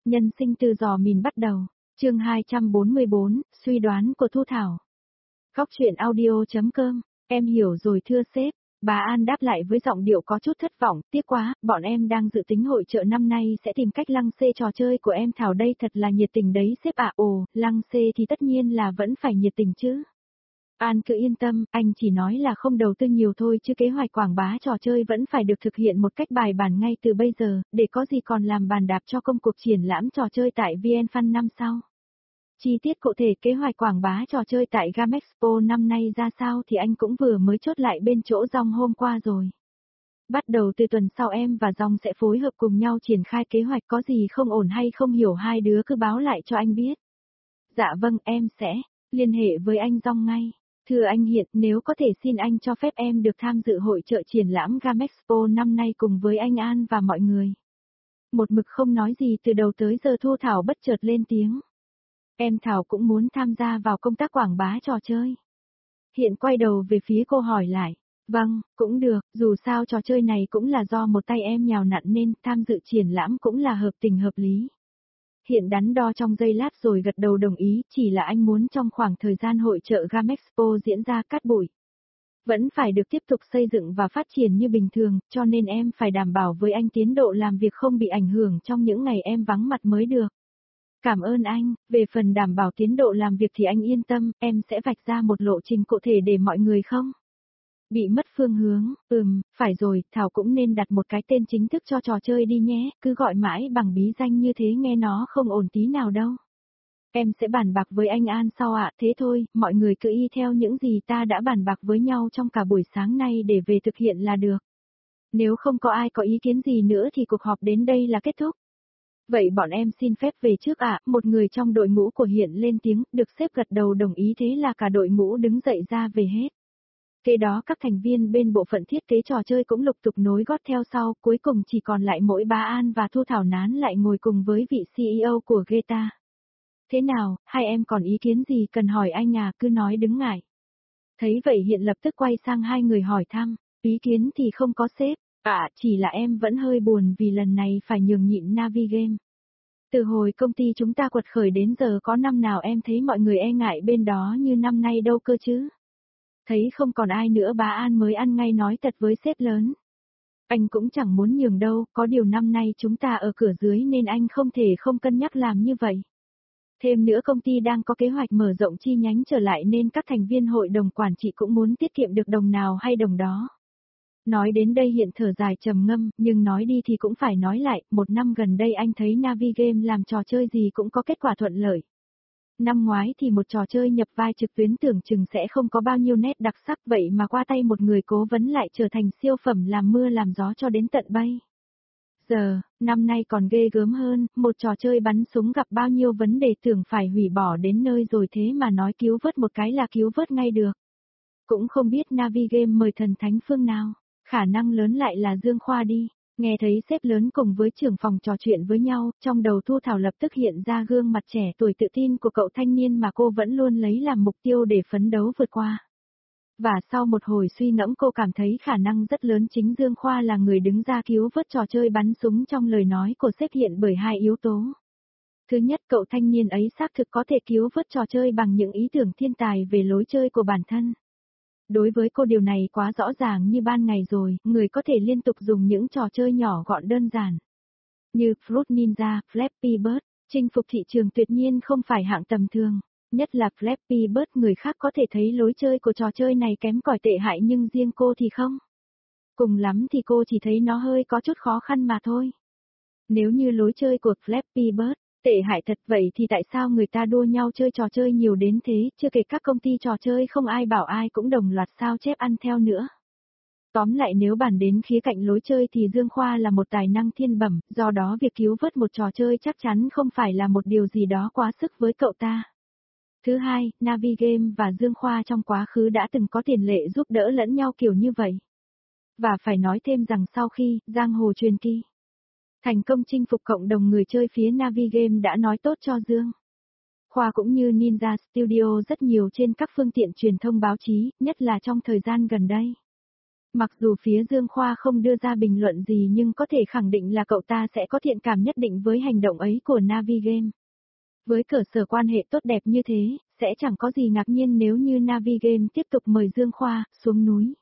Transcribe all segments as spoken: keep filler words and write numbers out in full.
Nhân sinh từ giò mìn bắt đầu, chương hai trăm bốn mươi bốn, suy đoán của Thu Thảo. Góc truyện audio.com, em hiểu rồi thưa sếp. Bà An đáp lại với giọng điệu có chút thất vọng, tiếc quá, bọn em đang dự tính hội chợ năm nay sẽ tìm cách lăng xê trò chơi của em Thảo đây thật là nhiệt tình đấy sếp ạ. Ồ, lăng xê thì tất nhiên là vẫn phải nhiệt tình chứ. An cứ yên tâm, anh chỉ nói là không đầu tư nhiều thôi chứ kế hoạch quảng bá trò chơi vẫn phải được thực hiện một cách bài bản ngay từ bây giờ, để có gì còn làm bàn đạp cho công cuộc triển lãm trò chơi tại VnFun năm sau. Chi tiết cụ thể kế hoạch quảng bá trò chơi tại Gamexpo năm nay ra sao thì anh cũng vừa mới chốt lại bên chỗ Dong hôm qua rồi. Bắt đầu từ tuần sau em và Dong sẽ phối hợp cùng nhau triển khai kế hoạch, có gì không ổn hay không hiểu hai đứa cứ báo lại cho anh biết. Dạ vâng, em sẽ liên hệ với anh Dong ngay. Thưa anh Hiện, nếu có thể xin anh cho phép em được tham dự hội chợ triển lãm Gamexpo năm nay cùng với anh An và mọi người. Một mực không nói gì từ đầu tới giờ Thu Thảo bất chợt lên tiếng. Em Thảo cũng muốn tham gia vào công tác quảng bá trò chơi. Hiện quay đầu về phía cô hỏi lại. Vâng, cũng được, dù sao trò chơi này cũng là do một tay em nhào nặn nên tham dự triển lãm cũng là hợp tình hợp lý. Hiện đắn đo trong giây lát rồi gật đầu đồng ý, chỉ là anh muốn trong khoảng thời gian hội chợ Gamexpo diễn ra cát bụi. Vẫn phải được tiếp tục xây dựng và phát triển như bình thường, cho nên em phải đảm bảo với anh tiến độ làm việc không bị ảnh hưởng trong những ngày em vắng mặt mới được. Cảm ơn anh, về phần đảm bảo tiến độ làm việc thì anh yên tâm, em sẽ vạch ra một lộ trình cụ thể để mọi người không bị mất phương hướng. Ừm, phải rồi, Thảo cũng nên đặt một cái tên chính thức cho trò chơi đi nhé, cứ gọi mãi bằng bí danh như thế nghe nó không ổn tí nào đâu. Em sẽ bàn bạc với anh An sau ạ, thế thôi, mọi người cứ y theo những gì ta đã bàn bạc với nhau trong cả buổi sáng nay để về thực hiện là được. Nếu không có ai có ý kiến gì nữa thì cuộc họp đến đây là kết thúc. Vậy bọn em xin phép về trước ạ, một người trong đội ngũ của Hiện lên tiếng, được sếp gật đầu đồng ý thế là cả đội ngũ đứng dậy ra về hết. Kế đó các thành viên bên bộ phận thiết kế trò chơi cũng lục tục nối gót theo sau, cuối cùng chỉ còn lại mỗi bà An và Thu Thảo nán lại ngồi cùng với vị xê e ô của Geta. Thế nào, hai em còn ý kiến gì cần hỏi anh à, cứ nói đứng ngại. Thấy vậy Hiện lập tức quay sang hai người hỏi thăm, ý kiến thì không có sếp. À, chỉ là em vẫn hơi buồn vì lần này phải nhường nhịn Navigame. Từ hồi công ty chúng ta quật khởi đến giờ có năm nào em thấy mọi người e ngại bên đó như năm nay đâu cơ chứ. Thấy không còn ai nữa bà An mới ăn ngay nói thật với sếp lớn. Anh cũng chẳng muốn nhường đâu, có điều năm nay chúng ta ở cửa dưới nên anh không thể không cân nhắc làm như vậy. Thêm nữa công ty đang có kế hoạch mở rộng chi nhánh trở lại nên các thành viên hội đồng quản trị cũng muốn tiết kiệm được đồng nào hay đồng đó. Nói đến đây Hiện thở dài trầm ngâm, nhưng nói đi thì cũng phải nói lại, một năm gần đây anh thấy Navigame làm trò chơi gì cũng có kết quả thuận lợi. Năm ngoái thì một trò chơi nhập vai trực tuyến tưởng chừng sẽ không có bao nhiêu nét đặc sắc vậy mà qua tay một người cố vấn lại trở thành siêu phẩm làm mưa làm gió cho đến tận bây giờ. Năm nay còn ghê gớm hơn, một trò chơi bắn súng gặp bao nhiêu vấn đề tưởng phải hủy bỏ đến nơi rồi thế mà nói cứu vớt một cái là cứu vớt ngay được. Cũng không biết Navigame mời thần thánh phương nào. Khả năng lớn lại là Dương Khoa đi. Nghe thấy sếp lớn cùng với trưởng phòng trò chuyện với nhau, trong đầu Thu Thảo lập tức hiện ra gương mặt trẻ tuổi tự tin của cậu thanh niên mà cô vẫn luôn lấy làm mục tiêu để phấn đấu vượt qua. Và sau một hồi suy ngẫm cô cảm thấy khả năng rất lớn chính Dương Khoa là người đứng ra cứu vớt trò chơi bắn súng trong lời nói của sếp Hiện bởi hai yếu tố. Thứ nhất, cậu thanh niên ấy xác thực có thể cứu vớt trò chơi bằng những ý tưởng thiên tài về lối chơi của bản thân. Đối với cô điều này quá rõ ràng như ban ngày rồi, người có thể liên tục dùng những trò chơi nhỏ gọn đơn giản. Như Fruit Ninja, Flappy Bird, chinh phục thị trường tuyệt nhiên không phải hạng tầm thường. Nhất là Flappy Bird người khác có thể thấy lối chơi của trò chơi này kém cỏi tệ hại nhưng riêng cô thì không. Cùng lắm thì cô chỉ thấy nó hơi có chút khó khăn mà thôi. Nếu như lối chơi của Flappy Bird tệ hại thật vậy thì tại sao người ta đua nhau chơi trò chơi nhiều đến thế, chưa kể các công ty trò chơi không ai bảo ai cũng đồng loạt sao chép ăn theo nữa. Tóm lại nếu bàn đến khía cạnh lối chơi thì Dương Khoa là một tài năng thiên bẩm, do đó việc cứu vớt một trò chơi chắc chắn không phải là một điều gì đó quá sức với cậu ta. Thứ hai, Navigame và Dương Khoa trong quá khứ đã từng có tiền lệ giúp đỡ lẫn nhau kiểu như vậy. Và phải nói thêm rằng sau khi Giang Hồ Truyền Kỳ thành công chinh phục cộng đồng người chơi phía Navigame đã nói tốt cho Dương Khoa cũng như Ninja Studio rất nhiều trên các phương tiện truyền thông báo chí, nhất là trong thời gian gần đây. Mặc dù phía Dương Khoa không đưa ra bình luận gì nhưng có thể khẳng định là cậu ta sẽ có thiện cảm nhất định với hành động ấy của Navigame. Với cơ sở quan hệ tốt đẹp như thế, sẽ chẳng có gì ngạc nhiên nếu như Navigame tiếp tục mời Dương Khoa xuống núi.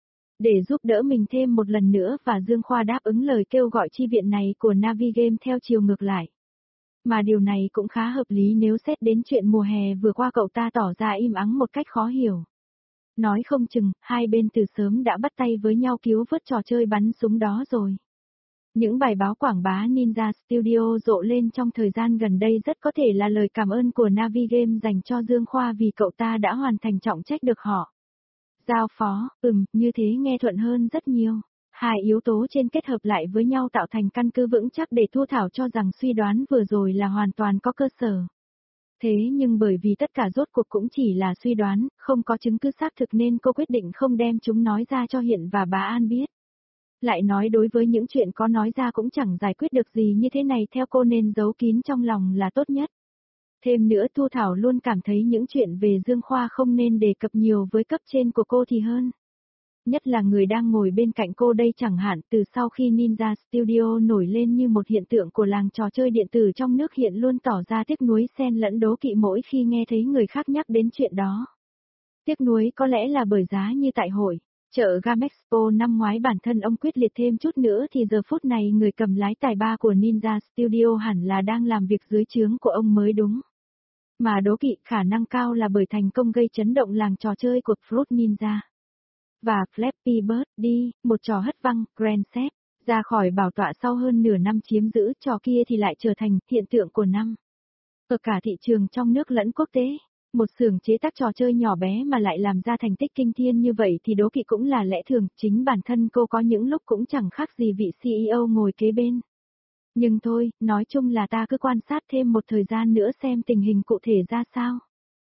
Để giúp đỡ mình thêm một lần nữa và Dương Khoa đáp ứng lời kêu gọi chi viện này của Navigame theo chiều ngược lại. Mà điều này cũng khá hợp lý nếu xét đến chuyện mùa hè vừa qua cậu ta tỏ ra im ắng một cách khó hiểu. Nói không chừng, hai bên từ sớm đã bắt tay với nhau cứu vớt trò chơi bắn súng đó rồi. Những bài báo quảng bá Ninja Studio rộ lên trong thời gian gần đây rất có thể là lời cảm ơn của Navigame dành cho Dương Khoa vì cậu ta đã hoàn thành trọng trách được họ giao phó. Ừm, như thế nghe thuận hơn rất nhiều. Hai yếu tố trên kết hợp lại với nhau tạo thành căn cứ vững chắc để Thu Thảo cho rằng suy đoán vừa rồi là hoàn toàn có cơ sở. Thế nhưng bởi vì tất cả rốt cuộc cũng chỉ là suy đoán, không có chứng cứ xác thực nên cô quyết định không đem chúng nói ra cho Hiện và bà An biết. Lại nói đối với những chuyện có nói ra cũng chẳng giải quyết được gì như thế này theo cô nên giấu kín trong lòng là tốt nhất. Thêm nữa Thu Thảo luôn cảm thấy những chuyện về Dương Khoa không nên đề cập nhiều với cấp trên của cô thì hơn. Nhất là người đang ngồi bên cạnh cô đây chẳng hạn từ sau khi Ninja Studio nổi lên như một hiện tượng của làng trò chơi điện tử trong nước Hiện luôn tỏ ra tiếc nuối xen lẫn đố kỵ mỗi khi nghe thấy người khác nhắc đến chuyện đó. Tiếc nuối có lẽ là bởi giá như tại hội chợ Gamexpo năm ngoái bản thân ông quyết liệt thêm chút nữa thì giờ phút này người cầm lái tài ba của Ninja Studio hẳn là đang làm việc dưới trướng của ông mới đúng. Mà đố kỵ khả năng cao là bởi thành công gây chấn động làng trò chơi của Fruit Ninja. Và Flappy Bird đi, một trò hất văng, Grand Theft, ra khỏi bảo tọa sau hơn nửa năm chiếm giữ trò kia thì lại trở thành hiện tượng của năm. Ở cả thị trường trong nước lẫn quốc tế, một xưởng chế tác trò chơi nhỏ bé mà lại làm ra thành tích kinh thiên như vậy thì đố kỵ cũng là lẽ thường, chính bản thân cô có những lúc cũng chẳng khác gì vị xê e ô ngồi kế bên. Nhưng thôi, nói chung là ta cứ quan sát thêm một thời gian nữa xem tình hình cụ thể ra sao.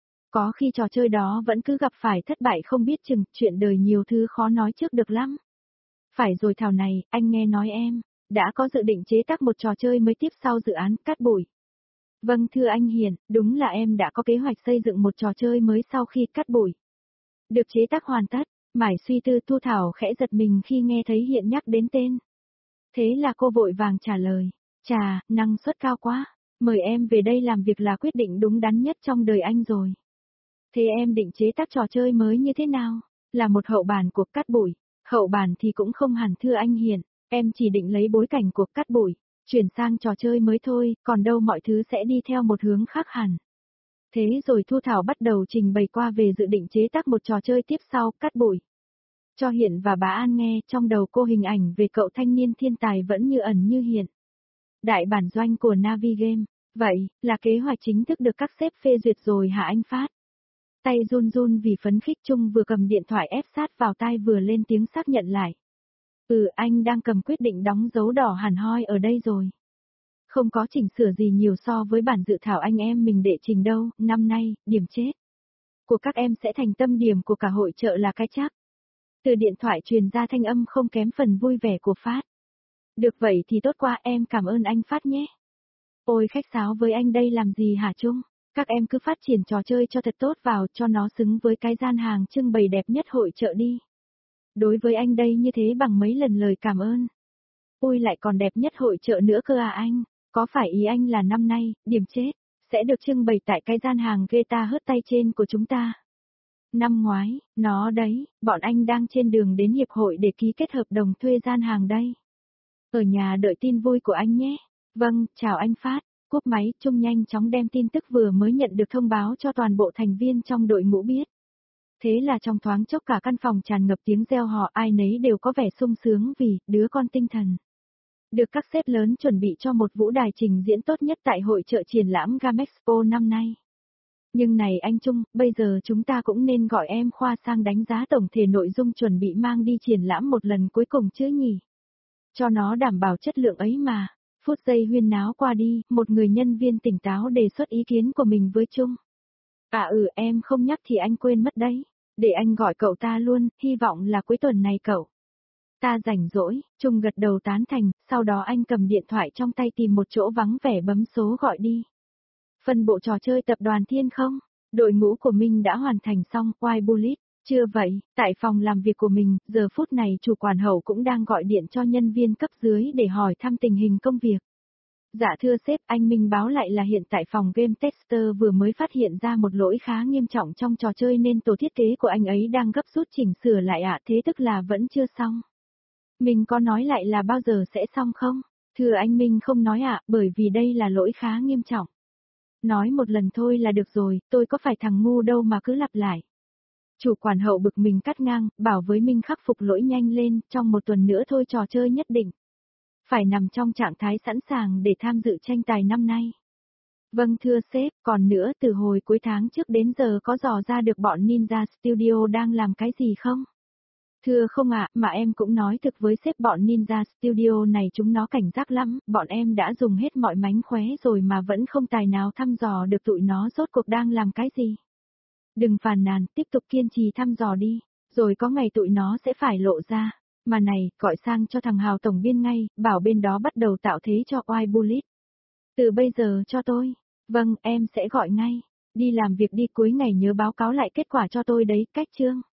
Có khi trò chơi đó vẫn cứ gặp phải thất bại không biết chừng, chuyện đời nhiều thứ khó nói trước được lắm. Phải rồi Thảo này, anh nghe nói em, đã có dự định chế tác một trò chơi mới tiếp sau dự án Cát Bụi. Vâng thưa anh Hiền, đúng là em đã có kế hoạch xây dựng một trò chơi mới sau khi Cát Bụi được chế tác hoàn tất. Mải suy tư Thu Thảo khẽ giật mình khi nghe thấy Hiện nhắc đến tên. Thế là cô vội vàng trả lời, chà, năng suất cao quá, mời em về đây làm việc là quyết định đúng đắn nhất trong đời anh rồi. Thế em định chế tác trò chơi mới như thế nào? Là một hậu bản của Cát Bụi. Hậu bản thì cũng không hẳn thưa anh Hiền, em chỉ định lấy bối cảnh của Cát Bụi, chuyển sang trò chơi mới thôi, còn đâu mọi thứ sẽ đi theo một hướng khác hẳn. Thế rồi Thu Thảo bắt đầu trình bày qua về dự định chế tác một trò chơi tiếp sau Cát Bụi. Cho Hiện và bà An nghe, trong đầu cô hình ảnh về cậu thanh niên thiên tài vẫn như ẩn như hiện. Đại bản doanh của Navigame, vậy, là kế hoạch chính thức được các sếp phê duyệt rồi hả anh Phát? Tay run run vì phấn khích Trung vừa cầm điện thoại ép sát vào tai vừa lên tiếng xác nhận lại. Ừ, anh đang cầm quyết định đóng dấu đỏ hẳn hoi ở đây rồi. Không có chỉnh sửa gì nhiều so với bản dự thảo anh em mình đệ trình đâu, năm nay, điểm chết của các em sẽ thành tâm điểm của cả hội chợ là cái chắc. Từ điện thoại truyền ra thanh âm không kém phần vui vẻ của Phát. Được vậy thì tốt quá, em cảm ơn anh Phát nhé. Ôi khách sáo với anh đây làm gì hả Trung? Các em cứ phát triển trò chơi cho thật tốt vào, cho nó xứng với cái gian hàng trưng bày đẹp nhất hội chợ đi. Đối với anh đây như thế bằng mấy lần lời cảm ơn. Ui lại còn đẹp nhất hội chợ nữa cơ à anh, có phải ý anh là năm nay, điểm chết, sẽ được trưng bày tại cái gian hàng guitar hớt tay trên của chúng ta? Năm ngoái, nó đấy, bọn anh đang trên đường đến hiệp hội để ký kết hợp đồng thuê gian hàng đây. Ở nhà đợi tin vui của anh nhé. Vâng, chào anh Phát. Cúp máy, Trung nhanh chóng đem tin tức vừa mới nhận được thông báo cho toàn bộ thành viên trong đội ngũ biết. Thế là trong thoáng chốc cả căn phòng tràn ngập tiếng reo hò, ai nấy đều có vẻ sung sướng vì đứa con tinh thần được các sếp lớn chuẩn bị cho một vũ đài trình diễn tốt nhất tại hội chợ triển lãm Gamexpo năm nay. Nhưng này anh Trung, bây giờ chúng ta cũng nên gọi em Khoa sang đánh giá tổng thể nội dung chuẩn bị mang đi triển lãm một lần cuối cùng chứ nhỉ? Cho nó đảm bảo chất lượng ấy mà. Phút giây huyên náo qua đi, một người nhân viên tỉnh táo đề xuất ý kiến của mình với Trung. À ừ em không nhắc thì anh quên mất đấy. Để anh gọi cậu ta luôn, hy vọng là cuối tuần này cậu ta rảnh rỗi. Trung gật đầu tán thành, sau đó anh cầm điện thoại trong tay tìm một chỗ vắng vẻ bấm số gọi đi. Phân bộ trò chơi tập đoàn Thiên không? Đội ngũ của mình đã hoàn thành xong, White Bullet. Chưa vậy, tại phòng làm việc của mình, giờ phút này chủ quản hậu cũng đang gọi điện cho nhân viên cấp dưới để hỏi thăm tình hình công việc. Dạ thưa sếp, anh Minh báo lại là hiện tại phòng game tester vừa mới phát hiện ra một lỗi khá nghiêm trọng trong trò chơi nên tổ thiết kế của anh ấy đang gấp rút chỉnh sửa lại ạ, thế tức là vẫn chưa xong. Mình có nói lại là bao giờ sẽ xong không? Thưa anh Minh không nói ạ, bởi vì đây là lỗi khá nghiêm trọng. Nói một lần thôi là được rồi, tôi có phải thằng ngu đâu mà cứ lặp lại. Chủ quản hậu bực mình cắt ngang, bảo với Minh khắc phục lỗi nhanh lên, trong một tuần nữa thôi trò chơi nhất định. Phải nằm trong trạng thái sẵn sàng để tham dự tranh tài năm nay. Vâng thưa sếp, còn nữa từ hồi cuối tháng trước đến giờ có dò ra được bọn Ninja Studio đang làm cái gì không? Thưa không ạ, mà em cũng nói thực với sếp bọn Ninja Studio này chúng nó cảnh giác lắm, bọn em đã dùng hết mọi mánh khóe rồi mà vẫn không tài nào thăm dò được tụi nó rốt cuộc đang làm cái gì. Đừng phàn nàn, tiếp tục kiên trì thăm dò đi, rồi có ngày tụi nó sẽ phải lộ ra. Mà này, gọi sang cho thằng Hào tổng biên ngay, bảo bên đó bắt đầu tạo thế cho oai bullet. Từ bây giờ cho tôi. Vâng, em sẽ gọi ngay. Đi làm việc đi, cuối ngày nhớ báo cáo lại kết quả cho tôi đấy, cách chương.